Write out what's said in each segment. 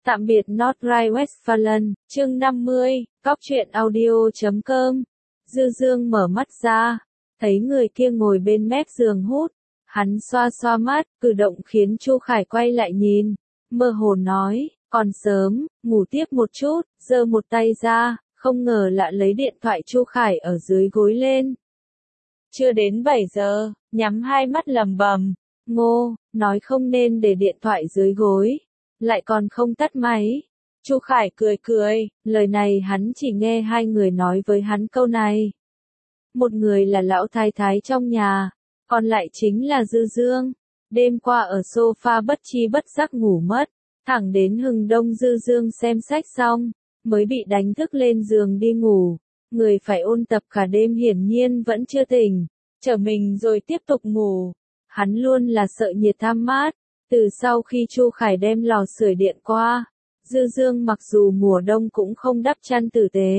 Tạm biệt Nordrhein-Westfalen, chương 50, Góc truyện audio.com. Dư Dương mở mắt ra, thấy người kia ngồi bên mép giường hút. Hắn xoa xoa mắt, cử động khiến Chu Khải quay lại nhìn, mơ hồ nói, còn sớm, ngủ tiếp một chút, giơ một tay ra, không ngờ lại lấy điện thoại Chu Khải ở dưới gối lên. Chưa đến 7 giờ, nhắm hai mắt lầm bầm, Ngô, nói không nên để điện thoại dưới gối, lại còn không tắt máy. Chu Khải cười cười, lời này hắn chỉ nghe hai người nói với hắn câu này. Một người là lão thái thái trong nhà, còn lại chính là Dư Dương. Đêm qua ở sofa bất chi bất giác ngủ mất, thẳng đến hừng đông Dư Dương xem sách xong, mới bị đánh thức lên giường đi ngủ. Người phải ôn tập cả đêm hiển nhiên vẫn chưa tỉnh, trở mình rồi tiếp tục ngủ. Hắn luôn là sợ nhiệt tham mát, từ sau khi Chu Khải đem lò sưởi điện qua, Dư Dương mặc dù mùa đông cũng không đắp chăn tử tế.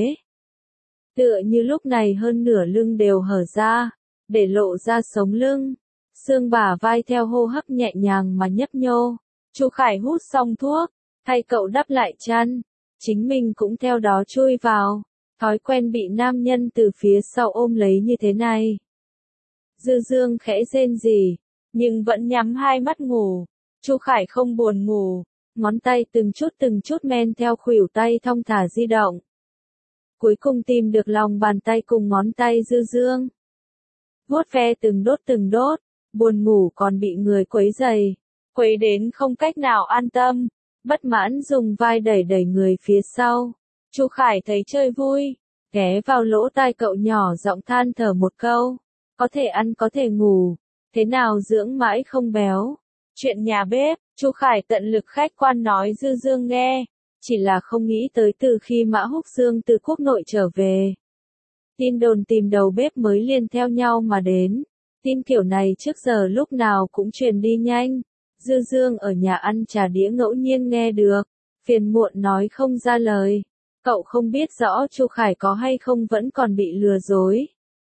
Tựa như lúc này hơn nửa lưng đều hở ra, để lộ ra sống lưng, xương bả vai theo hô hấp nhẹ nhàng mà nhấp nhô. Chu Khải hút xong thuốc, thay cậu đắp lại chăn, chính mình cũng theo đó chui vào, thói quen bị nam nhân từ phía sau ôm lấy như thế này. Dư Dương khẽ rên rỉ, nhưng vẫn nhắm hai mắt ngủ. Chu Khải không buồn ngủ, ngón tay từng chút men theo khuỷu tay thong thả di động. Cuối cùng tìm được lòng bàn tay cùng ngón tay Dư Dương. Vuốt ve từng đốt, buồn ngủ còn bị người quấy rầy, quấy đến không cách nào an tâm, bất mãn dùng vai đẩy đẩy người phía sau. Chu Khải thấy chơi vui, ghé vào lỗ tai cậu nhỏ giọng than thở một câu, có thể ăn có thể ngủ, thế nào dưỡng mãi không béo. Chuyện nhà bếp, Chu Khải tận lực khách quan nói Dư Dương nghe, chỉ là không nghĩ tới từ khi Mã Húc Dương từ quốc nội trở về. Tin đồn tìm đầu bếp mới liền theo nhau mà đến, tin kiểu này trước giờ lúc nào cũng truyền đi nhanh. Dư Dương ở nhà ăn trà đĩa ngẫu nhiên nghe được, phiền muộn nói không ra lời, cậu không biết rõ Chu Khải có hay không vẫn còn bị lừa dối.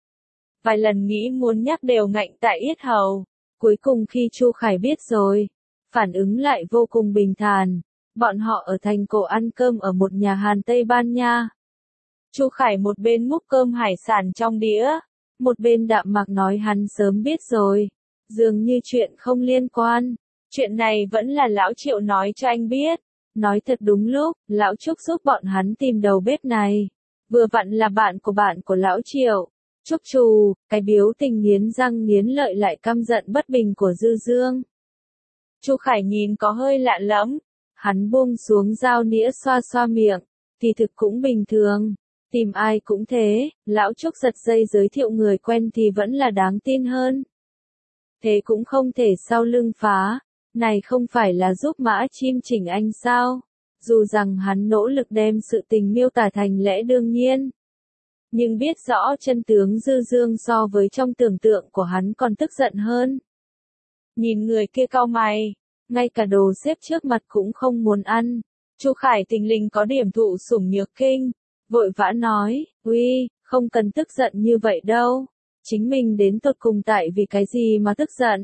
Vài lần nghĩ muốn nhắc đều ngạnh tại yết hầu. Cuối cùng khi Chu Khải biết rồi, phản ứng lại vô cùng bình thản. Bọn họ ở thành cổ ăn cơm ở một nhà hàng Tây Ban Nha. Chu Khải một bên múc cơm hải sản trong đĩa, một bên đạm mạc nói hắn sớm biết rồi, dường như chuyện không liên quan. Chuyện này vẫn là lão Triệu nói cho anh biết. Nói thật đúng lúc, lão Trúc giúp bọn hắn tìm đầu bếp này. Vừa vặn là bạn của lão Triệu. Trúc Trù, cái biểu tình nghiến răng nghiến lợi lại căm giận bất bình của Dư Dương. Chu Khải nhìn có hơi lạ lẫm, hắn buông xuống dao nĩa xoa xoa miệng, thì thực cũng bình thường, tìm ai cũng thế, lão Trúc giật dây giới thiệu người quen thì vẫn là đáng tin hơn. Thế cũng không thể sau lưng phá, này không phải là giúp Mã Chim chỉnh anh sao, dù rằng hắn nỗ lực đem sự tình miêu tả thành lẽ đương nhiên. Nhưng biết rõ chân tướng Dư Dương so với trong tưởng tượng của hắn còn tức giận hơn. Nhìn người kia cau mày, ngay cả đồ xếp trước mặt cũng không muốn ăn. Chu Khải thình lình có điểm thụ sủng nhược kinh, vội vã nói, uy, không cần tức giận như vậy đâu, chính mình đến tột cùng tại vì cái gì mà tức giận.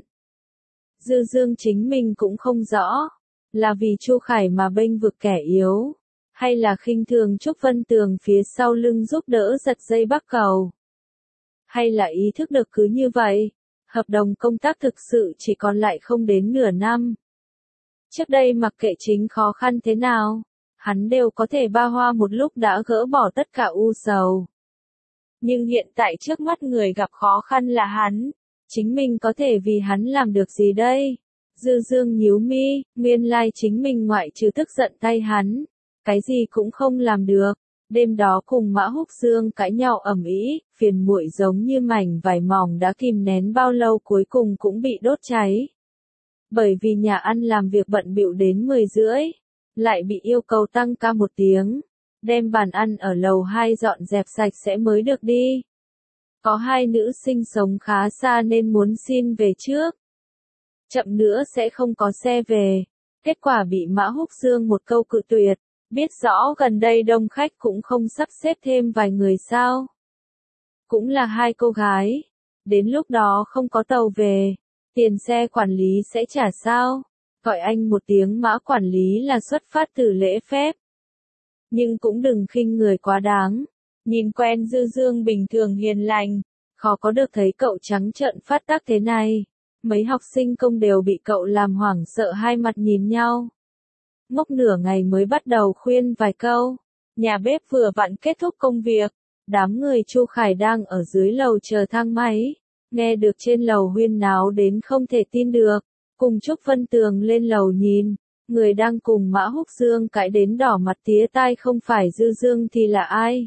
Dư Dương chính mình cũng không rõ, là vì Chu Khải mà bênh vực kẻ yếu, hay là khinh thường Trúc Vân Tường phía sau lưng giúp đỡ giật dây bắc cầu, hay là ý thức được cứ như vậy, hợp đồng công tác thực sự chỉ còn lại không đến nửa năm. Trước đây mặc kệ chính khó khăn thế nào, hắn đều có thể ba hoa một lúc đã gỡ bỏ tất cả u sầu. Nhưng hiện tại trước mắt người gặp khó khăn là hắn, chính mình có thể vì hắn làm được gì đây? Dư Dương nhíu mi, nguyên lai chính mình ngoại trừ tức giận tay hắn, cái gì cũng không làm được. Đêm đó cùng Mã Húc Dương cãi nhau ầm ĩ, phiền muội giống như mảnh vải mỏng đã kìm nén bao lâu cuối cùng cũng bị đốt cháy. Bởi vì nhà ăn làm việc bận bịu đến 10 rưỡi, lại bị yêu cầu tăng ca 1 tiếng, đem bàn ăn ở lầu 2 dọn dẹp sạch sẽ mới được đi. Có 2 nữ sinh sống khá xa nên muốn xin về trước. Chậm nữa sẽ không có xe về. Kết quả bị Mã Húc Dương một câu cự tuyệt, biết rõ gần đây đông khách cũng không sắp xếp thêm vài người sao. Cũng là 2 cô gái, đến lúc đó không có tàu về, tiền xe quản lý sẽ trả sao? Gọi anh một tiếng Mã quản lý là xuất phát từ lễ phép. Nhưng cũng đừng khinh người quá đáng. Nhìn quen Dư Dương bình thường hiền lành, khó có được thấy cậu trắng trợn phát tác thế này. Mấy học sinh công đều bị cậu làm hoảng sợ, hai mặt nhìn nhau. Ngốc nửa ngày mới bắt đầu khuyên vài câu. Nhà bếp vừa vặn kết thúc công việc. Đám người Chu Khải đang ở dưới lầu chờ thang máy. Nghe được trên lầu huyên náo đến không thể tin được. Cùng Trúc Vân Tường lên lầu nhìn. Người đang cùng Mã Húc Dương cãi đến đỏ mặt tía tai không phải Dư Dương thì là ai?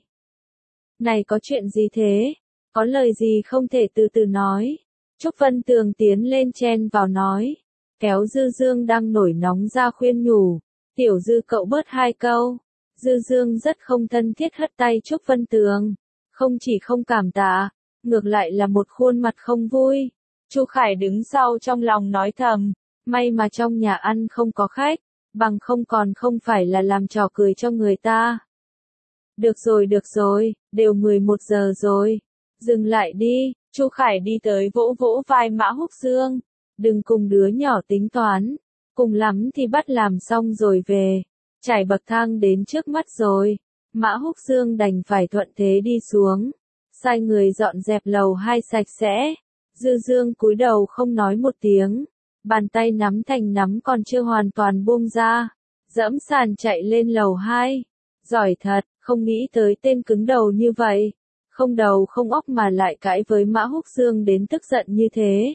Này có chuyện gì thế? Có lời gì không thể từ từ nói? Trúc Vân Tường tiến lên chen vào nói. Kéo Dư Dương đang nổi nóng ra khuyên nhủ. Tiểu Dư cậu bớt hai câu. Dư Dương rất không thân thiết hất tay Trúc Vân Tường. Không chỉ không cảm tạ, ngược lại là một khuôn mặt không vui. Chu Khải đứng sau trong lòng nói thầm. May mà trong nhà ăn không có khách. Bằng không còn không phải là làm trò cười cho người ta. Được rồi, đều 11 giờ rồi. Dừng lại đi, Chu Khải đi tới vỗ vỗ vai Mã Húc Dương. Đừng cùng đứa nhỏ tính toán. Cùng lắm thì bắt làm xong rồi về. Trải bậc thang đến trước mắt rồi. Mã Húc Dương đành phải thuận thế đi xuống. Sai người dọn dẹp lầu 2 sạch sẽ. Dư Dương cúi đầu không nói một tiếng. Bàn tay nắm thành nắm còn chưa hoàn toàn buông ra. Dẫm sàn chạy lên lầu 2. Giỏi thật, không nghĩ tới tên cứng đầu như vậy. Không đầu không óc mà lại cãi với Mã Húc Dương đến tức giận như thế.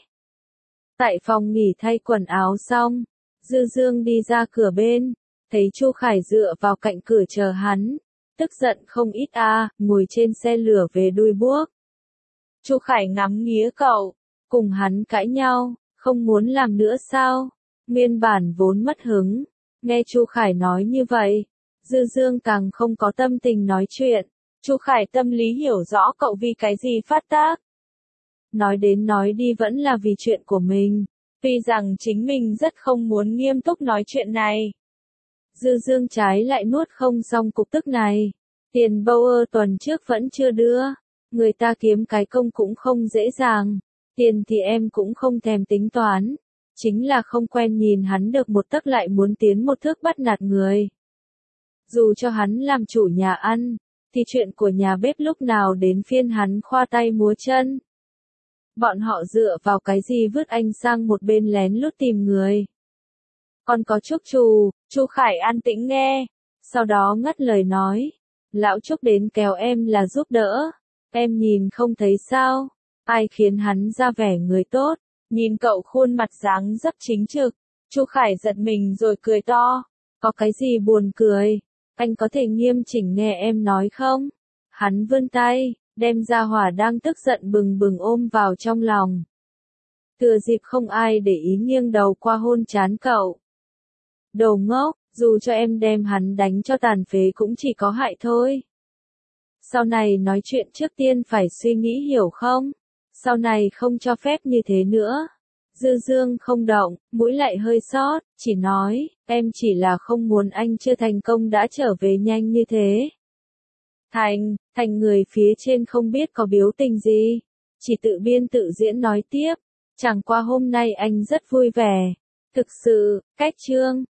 Tại phòng nghỉ thay quần áo xong, Dư Dương đi ra cửa bên, thấy Chu Khải dựa vào cạnh cửa chờ hắn. Tức giận không ít ngồi trên xe lửa về đuôi buốc. Chu Khải ngắm nghía cậu, cùng hắn cãi nhau, không muốn làm nữa sao? Nguyên bản vốn mất hứng, nghe Chu Khải nói như vậy, Dư Dương càng không có tâm tình nói chuyện. Chu Khải tâm lý hiểu rõ cậu vì cái gì phát tác. Nói đến nói đi vẫn là vì chuyện của mình. Tuy rằng chính mình rất không muốn nghiêm túc nói chuyện này. Dư Dương trái lại nuốt không xong cục tức này. Tiền Bauer tuần trước vẫn chưa đưa. Người ta kiếm cái công cũng không dễ dàng. Tiền thì em cũng không thèm tính toán. Chính là không quen nhìn hắn được một tấc lại muốn tiến một thước bắt nạt người. Dù cho hắn làm chủ nhà ăn, thì chuyện của nhà bếp lúc nào đến phiên hắn khoa tay múa chân. Bọn họ dựa vào cái gì vứt anh sang một bên lén lút tìm người. Còn có Trúc Trù, Chu Khải an tĩnh nghe, sau đó ngắt lời nói. Lão Trúc đến kéo em là giúp đỡ, em nhìn không thấy sao, ai khiến hắn ra vẻ người tốt. Nhìn cậu khuôn mặt dáng dấp chính trực, Chu Khải giật mình rồi cười to. Có cái gì buồn cười, anh có thể nghiêm chỉnh nghe em nói không? Hắn vươn tay, đem gia hỏa đang tức giận bừng bừng ôm vào trong lòng. Thừa dịp không ai để ý nghiêng đầu qua hôn trán cậu. Đồ ngốc, dù cho em đem hắn đánh cho tàn phế cũng chỉ có hại thôi. Sau này nói chuyện trước tiên phải suy nghĩ hiểu không? Sau này không cho phép như thế nữa. Dư Dương không động, mũi lại hơi sót, chỉ nói, em chỉ là không muốn anh chưa thành công đã trở về nhanh như thế. Thành người phía trên không biết có biếu tình gì, chỉ tự biên tự diễn nói tiếp, chẳng qua hôm nay anh rất vui vẻ. Thực sự, cách chương.